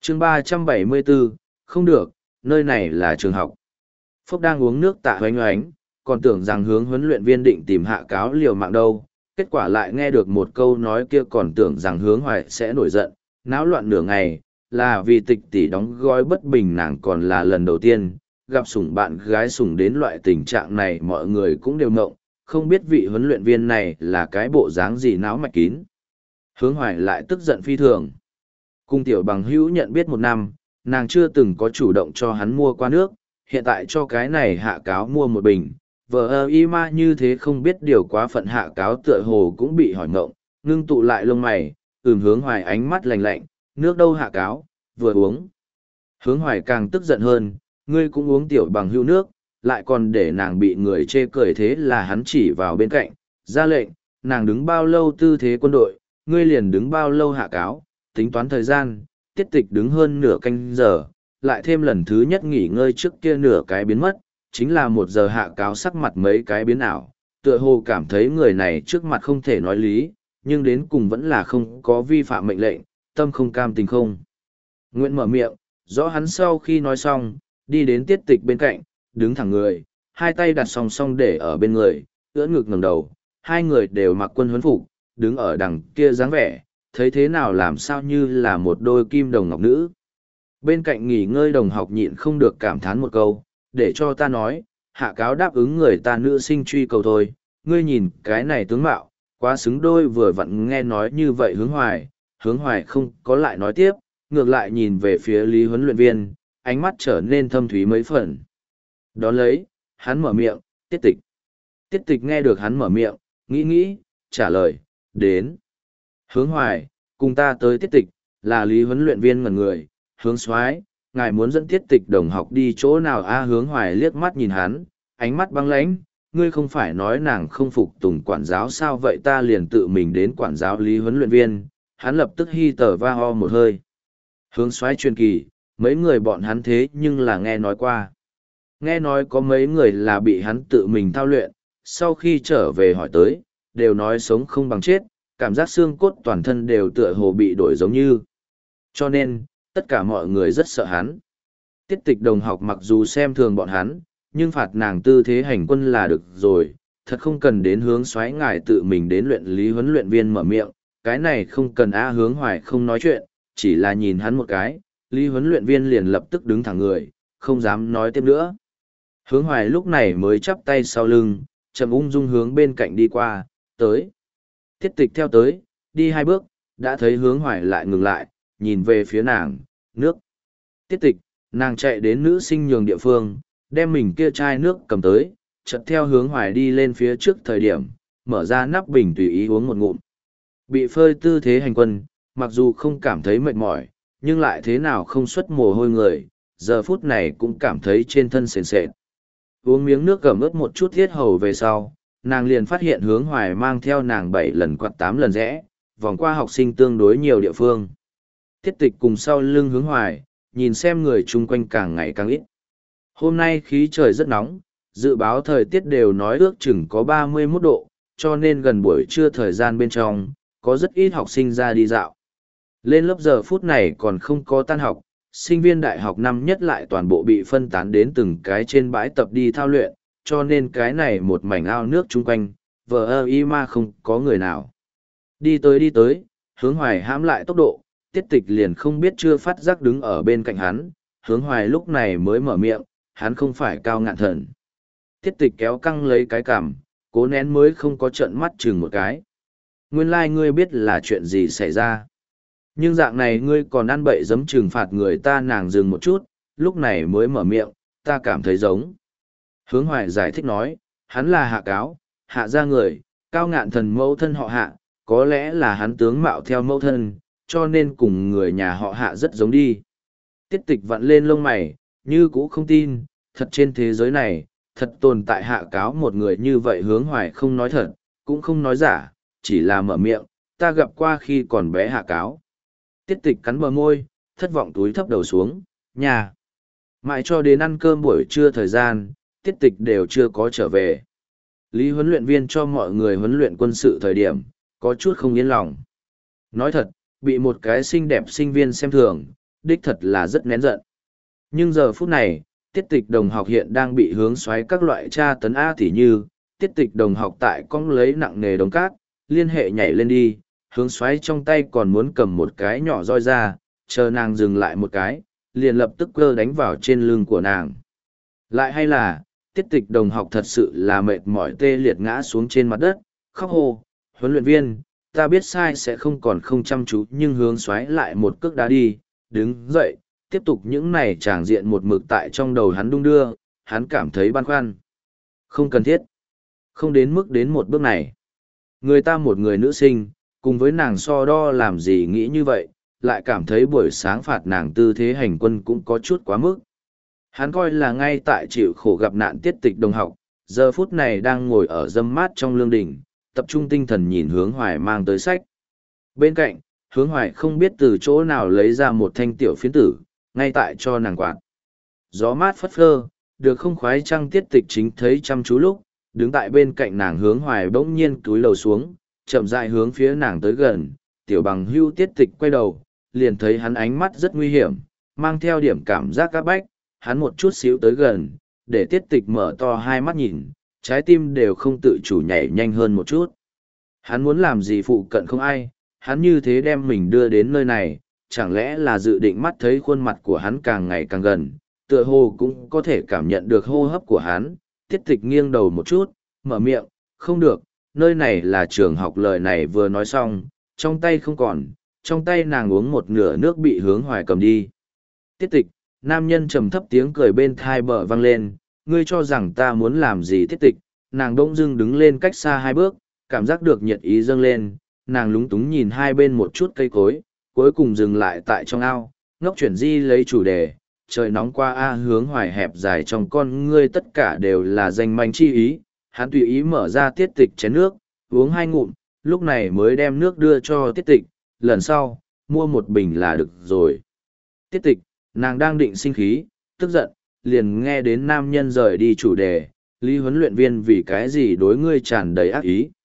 chương 374, không được, nơi này là trường học. Phúc đang uống nước tạ hoánh oánh, còn tưởng rằng hướng huấn luyện viên định tìm Hạ Cáo liều mạng đâu, kết quả lại nghe được một câu nói kia còn tưởng rằng hướng hoài sẽ nổi giận, náo loạn nửa ngày, là vì tịch tỷ đóng gói bất bình nàng còn là lần đầu tiên, gặp sủng bạn gái sủng đến loại tình trạng này mọi người cũng đều ngộng, không biết vị huấn luyện viên này là cái bộ dáng gì náo mạch kín. Hướng hoài lại tức giận phi thường. Cung tiểu bằng hữu nhận biết một năm, nàng chưa từng có chủ động cho hắn mua qua nước, hiện tại cho cái này Hạ Cáo mua một bình. Vợ y ma như thế không biết điều quá phận Hạ Cáo tựa hồ cũng bị hỏi ngộng, ngưng tụ lại lông mày, hướng hoài ánh mắt lạnh lạnh, nước đâu Hạ Cáo, vừa uống. Hướng hoài càng tức giận hơn, ngươi cũng uống tiểu bằng hữu nước, lại còn để nàng bị người chê cười thế là hắn chỉ vào bên cạnh, ra lệnh, nàng đứng bao lâu tư thế quân đội, ngươi liền đứng bao lâu Hạ Cáo, tính toán thời gian, tiết tịch đứng hơn nửa canh giờ, lại thêm lần thứ nhất nghỉ ngơi trước kia nửa cái biến mất, chính là 1 giờ Hạ Cáo sắc mặt mấy cái biến ảo, tựa hồ cảm thấy người này trước mặt không thể nói lý, nhưng đến cùng vẫn là không có vi phạm mệnh lệnh, tâm không cam tình không. Nguyện mở miệng, rõ hắn sau khi nói xong, đi đến tiết tịch bên cạnh, đứng thẳng người, hai tay đặt song song để ở bên người, ưỡn ngực ngẩng đầu, hai người đều mặc quân huấn phục, đứng ở đằng kia dáng vẻ, thấy thế nào làm sao như là một đôi kim đồng ngọc nữ. Bên cạnh nghỉ ngơi đồng học nhịn không được cảm thán một câu, để cho ta nói, Hạ Cáo đáp ứng người ta nữ sinh truy cầu thôi, ngươi nhìn cái này tướng mạo, quá xứng đôi vừa vặn nghe nói như vậy hướng hoài không có lại nói tiếp, ngược lại nhìn về phía Lý huấn luyện viên, ánh mắt trở nên thâm thúy mấy phần. Đón lấy, hắn mở miệng, tiết tịch. Tiết tịch nghe được hắn mở miệng, nghĩ, trả lời, đến. Hướng hoài, cùng ta tới tiết tịch, là Lý huấn luyện viên ngẩn người, hướng soái ngài muốn dẫn tiết tịch đồng học đi chỗ nào a hướng hoài liếc mắt nhìn hắn, ánh mắt băng lãnh, ngươi không phải nói nàng không phục tùng quản giáo sao vậy ta liền tự mình đến quản giáo Lý huấn luyện viên, hắn lập tức hi tờ va ho một hơi. Hướng soái truyền kỳ, mấy người bọn hắn thế nhưng là nghe nói qua. Nghe nói có mấy người là bị hắn tự mình thao luyện, sau khi trở về hỏi tới, đều nói sống không bằng chết, cảm giác xương cốt toàn thân đều tựa hồ bị đổi giống như. Cho nên, tất cả mọi người rất sợ hắn. Tiết tịch đồng học mặc dù xem thường bọn hắn, nhưng phạt nàng tư thế hành quân là được rồi, thật không cần đến hướng xoáy ngài tự mình đến luyện Lý huấn luyện viên mở miệng, cái này không cần hướng hoài không nói chuyện, chỉ là nhìn hắn một cái, Lý huấn luyện viên liền lập tức đứng thẳng người, không dám nói tiếp nữa. Hướng hoài lúc này mới chắp tay sau lưng, chậm ung dung hướng bên cạnh đi qua, tới. Tiết tịch theo tới, đi 2 bước, đã thấy hướng hoài lại ngừng lại, nhìn về phía nàng, nước. Tiết tịch, nàng chạy đến nữ sinh nhường địa phương, đem mình kia chai nước cầm tới, chợt theo hướng hoài đi lên phía trước thời điểm, mở ra nắp bình tùy ý uống một ngụm. Bị phơi tư thế hành quân, mặc dù không cảm thấy mệt mỏi, nhưng lại thế nào không xuất mồ hôi người, giờ phút này cũng cảm thấy trên thân sền sệt. Uống miếng nước cầm ướt một chút thiết hầu về sau, nàng liền phát hiện hướng hoài mang theo nàng 7 lần quạt 8 lần rẽ, vòng qua học sinh tương đối nhiều địa phương. Tiết tịch cùng sau lưng hướng hoài, nhìn xem người chung quanh càng ngày càng ít. Hôm nay khí trời rất nóng, dự báo thời tiết đều nói ước chừng có 31 độ, cho nên gần buổi trưa thời gian bên trong, có rất ít học sinh ra đi dạo. Lên lớp giờ phút này còn không có tan học, sinh viên đại học năm nhất lại toàn bộ bị phân tán đến từng cái trên bãi tập đi thao luyện, cho nên cái này một mảnh ao nước chung quanh, vờ y ma không có người nào. Đi tới, hướng hoài hãm lại tốc độ, tiết tịch liền không biết chưa phát giác đứng ở bên cạnh hắn, hướng hoài lúc này mới mở miệng, hắn không phải cao ngạn thần. Tiết tịch kéo căng lấy cái cằm, cố nén mới không có trợn mắt chừng một cái. Nguyên lai ngươi biết là chuyện gì xảy ra. Nhưng dạng này ngươi còn ăn bậy giấm trừng phạt người ta nàng dừng một chút, lúc này mới mở miệng, ta cảm thấy giống. Hướng hoài giải thích nói, hắn là Hạ Cáo, Hạ gia người, cao ngạn thần mẫu thân họ Hạ, có lẽ là hắn tướng mạo theo mẫu thân, cho nên cùng người nhà họ Hạ rất giống đi. Tiết tịch vặn lên lông mày, như cũ không tin, thật trên thế giới này, thật tồn tại Hạ Cáo một người như vậy hướng hoài không nói thật, cũng không nói giả, chỉ là mở miệng, ta gặp qua khi còn bé Hạ Cáo. Tiết tịch cắn bờ môi, thất vọng túi thấp đầu xuống, nhà. Mãi cho đến ăn cơm buổi trưa thời gian, tiết tịch đều chưa có trở về. Lý huấn luyện viên cho mọi người huấn luyện quân sự thời điểm, có chút không yên lòng. Nói thật, bị một cái xinh đẹp sinh viên xem thường, đích thật là rất nén giận. Nhưng giờ phút này, tiết tịch đồng học hiện đang bị hướng xoáy các loại tra tấn A tỉ như, tiết tịch đồng học tại cong lấy nặng nề đống cát, liên hệ nhảy lên đi, hướng xoáy trong tay còn muốn cầm một cái nhỏ roi ra, chờ nàng dừng lại một cái, liền lập tức cơ đánh vào trên lưng của nàng. Lại hay là, tiết tịch đồng học thật sự là mệt mỏi tê liệt ngã xuống trên mặt đất, khóc hô, huấn luyện viên, ta biết sai sẽ không còn không chăm chú nhưng hướng xoáy lại một cước đá đi, đứng dậy, tiếp tục những này tràng diện một mực tại trong đầu hắn đung đưa, hắn cảm thấy băn khoăn. Không cần thiết. Không đến mức đến một bước này. Người ta một người nữ sinh, cùng với nàng so đo làm gì nghĩ như vậy, lại cảm thấy buổi sáng phạt nàng tư thế hành quân cũng có chút quá mức. Hắn coi là ngay tại chịu khổ gặp nạn tiết tịch đồng học, giờ phút này đang ngồi ở dâm mát trong lương đình, tập trung tinh thần nhìn hướng hoài mang tới sách. Bên cạnh, hướng hoài không biết từ chỗ nào lấy ra một thanh tiểu phiến tử, ngay tại cho nàng quạt. Gió mát phất phơ, được không khoái trăng tiết tịch chính thấy chăm chú lúc, đứng tại bên cạnh nàng hướng hoài bỗng nhiên túi lầu xuống, chậm rãi hướng phía nàng tới gần, tiểu bằng hưu tiết tịch quay đầu, liền thấy hắn ánh mắt rất nguy hiểm, mang theo điểm cảm giác áp bách, hắn một chút xíu tới gần, để tiết tịch mở to hai mắt nhìn, trái tim đều không tự chủ nhảy nhanh hơn một chút. Hắn muốn làm gì phụ cận không ai, hắn như thế đem mình đưa đến nơi này, chẳng lẽ là dự định mắt thấy khuôn mặt của hắn càng ngày càng gần, tựa hồ cũng có thể cảm nhận được hô hấp của hắn, tiết tịch nghiêng đầu một chút, mở miệng, không được, nơi này là trường học lời này vừa nói xong, trong tay không còn, trong tay nàng uống một nửa nước bị hướng hoài cầm đi. Tiết tịch, nam nhân trầm thấp tiếng cười bên thai bờ vang lên, ngươi cho rằng ta muốn làm gì tiết tịch, nàng đông dưng đứng lên cách xa hai bước, cảm giác được nhiệt ý dâng lên, nàng lúng túng nhìn hai bên một chút cây cối, cuối cùng dừng lại tại trong ao, ngốc chuyển di lấy chủ đề, trời nóng qua a hướng hoài hẹp dài trong con ngươi tất cả đều là danh manh chi ý, hắn tùy ý mở ra tiết tịch chén nước, uống hai ngụm, lúc này mới đem nước đưa cho tiết tịch, lần sau, mua một bình là được rồi. Tiết tịch, nàng đang định sinh khí, tức giận, liền nghe đến nam nhân rời đi chủ đề, Lý huấn luyện viên vì cái gì đối ngươi tràn đầy ác ý.